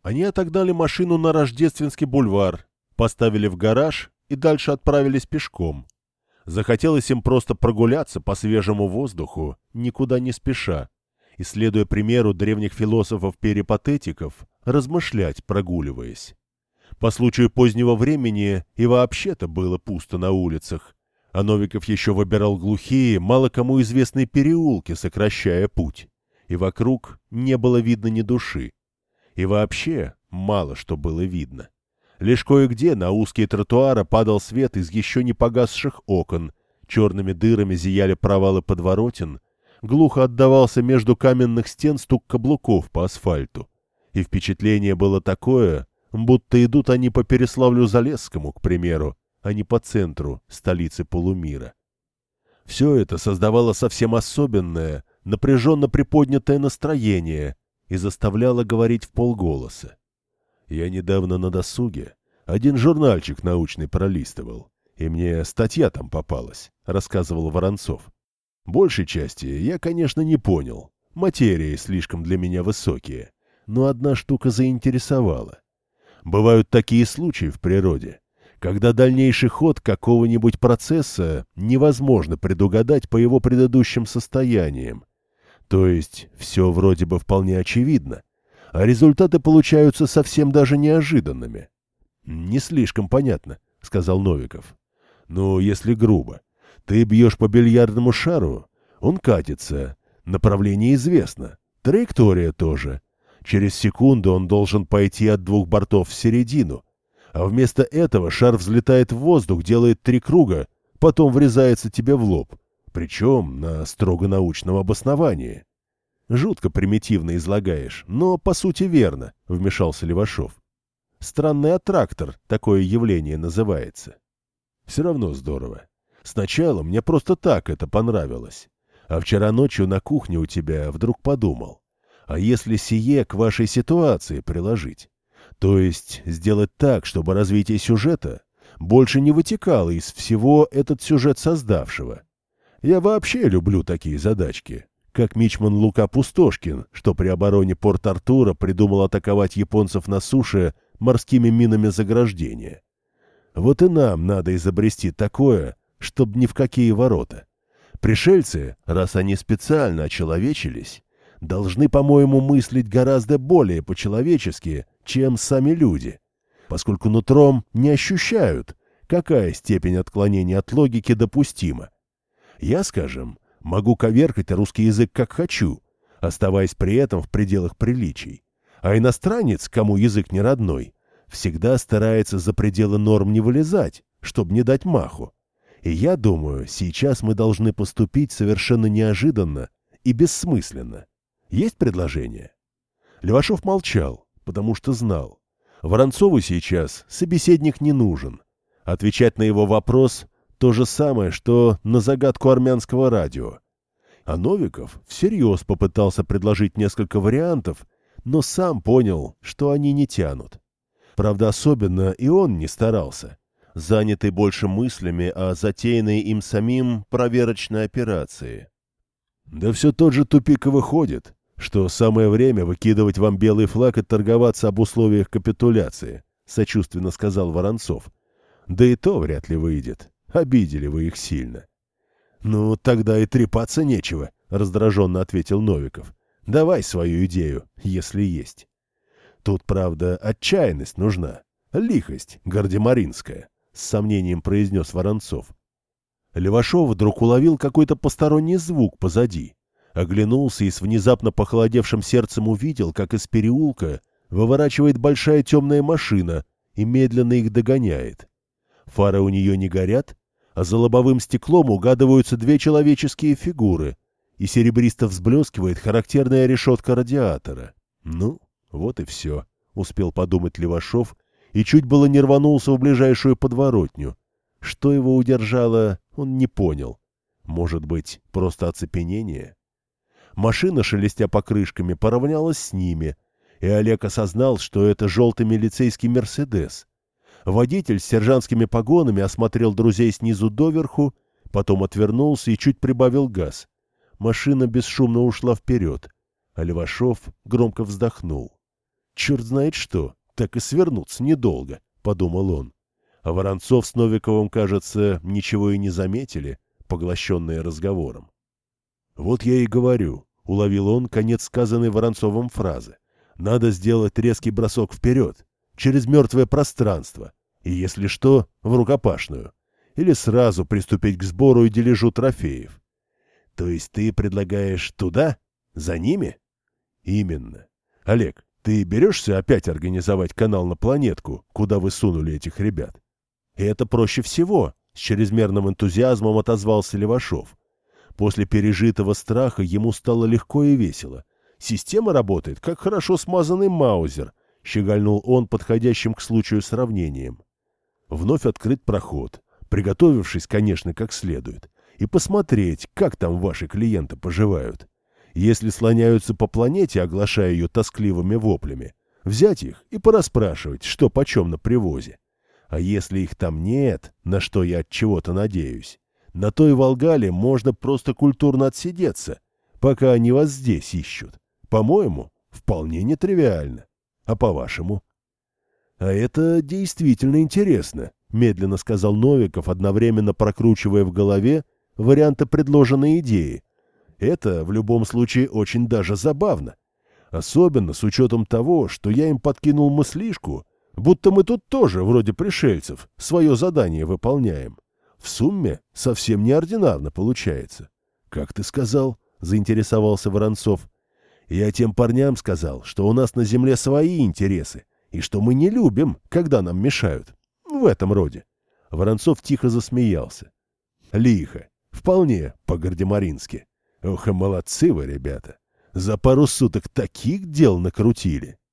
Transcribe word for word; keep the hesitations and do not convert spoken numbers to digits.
Они отогнали машину на Рождественский бульвар, поставили в гараж и дальше отправились пешком. Захотелось им просто прогуляться по свежему воздуху, никуда не спеша, и, следуя примеру древних философов-перипатетиков, размышлять, прогуливаясь. По случаю позднего времени и вообще-то было пусто на улицах, а Новиков еще выбирал глухие, мало кому известные переулки, сокращая путь, и вокруг не было видно ни души. И вообще мало что было видно. Лишь кое-где на узкие тротуары падал свет из еще не погасших окон, черными дырами зияли провалы подворотен, глухо отдавался между каменных стен стук каблуков по асфальту. И впечатление было такое, будто идут они по Переславлю-Залесскому, к примеру, а не по центру столицы полумира. Все это создавало совсем особенное, напряженно приподнятое настроение и заставляло говорить вполголоса. Я недавно на досуге один журнальчик научный пролистывал, и мне статья там попалась, рассказывал Воронцов. Большей части я, конечно, не понял, материи слишком для меня высокие, но одна штука заинтересовала. Бывают такие случаи в природе, когда дальнейший ход какого-нибудь процесса невозможно предугадать по его предыдущим состояниям. То есть все вроде бы вполне очевидно, а результаты получаются совсем даже неожиданными. «Не слишком понятно», — сказал Новиков. «Ну, если грубо. Ты бьешь по бильярдному шару, он катится, направление известно, траектория тоже. Через секунду он должен пойти от двух бортов в середину, а вместо этого шар взлетает в воздух, делает три круга, потом врезается тебе в лоб, причем на строго научном обосновании». «Жутко примитивно излагаешь, но по сути верно», — вмешался Левашов. «Странный аттрактор, такое явление называется». «Все равно здорово. Сначала мне просто так это понравилось. А вчера ночью на кухне у тебя вдруг подумал, а если сие к вашей ситуации приложить? То есть сделать так, чтобы развитие сюжета больше не вытекало из всего этот сюжет создавшего. Я вообще люблю такие задачки. Как мичман Лука Пустошкин, что при обороне Порт-Артура придумал атаковать японцев на суше морскими минами заграждения. Вот и нам надо изобрести такое, чтоб ни в какие ворота. Пришельцы, раз они специально очеловечились, должны, по-моему, мыслить гораздо более по-человечески, чем сами люди, поскольку нутром не ощущают, какая степень отклонения от логики допустима. Я, скажем, могу коверкать русский язык как хочу, оставаясь при этом в пределах приличий. А иностранец, кому язык не родной, всегда старается за пределы норм не вылезать, чтобы не дать маху. И я думаю, сейчас мы должны поступить совершенно неожиданно и бессмысленно. Есть предложение?» Левашов молчал, потому что знал. Воронцову сейчас собеседник не нужен. Отвечать на его вопрос — то же самое, что на загадку армянского радио. А Новиков всерьез попытался предложить несколько вариантов, но сам понял, что они не тянут. Правда, особенно и он не старался, занятый больше мыслями о затеянной им самим проверочной операции. «Да все тот же тупик и выходит, что самое время выкидывать вам белый флаг и торговаться об условиях капитуляции», — сочувственно сказал Воронцов. «Да и то вряд ли выйдет. Обидели вы их сильно». «Ну, тогда и трепаться нечего», — раздраженно ответил Новиков. «Давай свою идею, если есть». «Тут, правда, отчаянность нужна, лихость гардемаринская», — с сомнением произнес Воронцов. Левашов вдруг уловил какой-то посторонний звук позади, оглянулся и с внезапно похолодевшим сердцем увидел, как из переулка выворачивает большая темная машина и медленно их догоняет. Фары у нее не горят, а за лобовым стеклом угадываются две человеческие фигуры, и серебристо взблескивает характерная решетка радиатора. «Ну, вот и все», — успел подумать Левашов, и чуть было не рванулся в ближайшую подворотню. Что его удержало, он не понял. Может быть, просто оцепенение? Машина, шелестя покрышками, поравнялась с ними, и Олег осознал, что это желтый милицейский «Мерседес». Водитель с сержантскими погонами осмотрел друзей снизу доверху, потом отвернулся и чуть прибавил газ. Машина бесшумно ушла вперед, а Левашов громко вздохнул. Черт знает что, так и свернуться недолго, подумал он. А Воронцов с Новиковым, кажется, ничего и не заметили, поглощенные разговором. Вот я и говорю, уловил он конец сказанной Воронцовым фразы. Надо сделать резкий бросок вперед, через мертвое пространство, и, если что, в рукопашную. Или сразу приступить к сбору и дележу трофеев. То есть ты предлагаешь туда? За ними? Именно. Олег, ты берешься опять организовать канал на планетку, куда вы сунули этих ребят? И это проще всего, с чрезмерным энтузиазмом отозвался Левашов. После пережитого страха ему стало легко и весело. Система работает, как хорошо смазанный маузер, щегольнул он подходящим к случаю сравнением. Вновь открыт проход, приготовившись, конечно, как следует, и посмотреть, как там ваши клиенты поживают. Если слоняются по планете, оглашая ее тоскливыми воплями, взять их и порасспрашивать, что почем на привозе. А если их там нет, на что я от чего-то надеюсь, на той Волгале можно просто культурно отсидеться, пока они вас здесь ищут. По-моему, вполне нетривиально. А по-вашему? — А это действительно интересно, — медленно сказал Новиков, одновременно прокручивая в голове варианты предложенной идеи. Это в любом случае очень даже забавно. Особенно с учетом того, что я им подкинул мыслишку, будто мы тут тоже, вроде пришельцев, свое задание выполняем. В сумме совсем неординарно получается. — Как ты сказал? — заинтересовался Воронцов. — Я тем парням сказал, что у нас на земле свои интересы, и что мы не любим, когда нам мешают. В этом роде. Воронцов тихо засмеялся. — Лихо. Вполне по-гардемарински. Ох, и молодцы вы, ребята. За пару суток таких дел накрутили.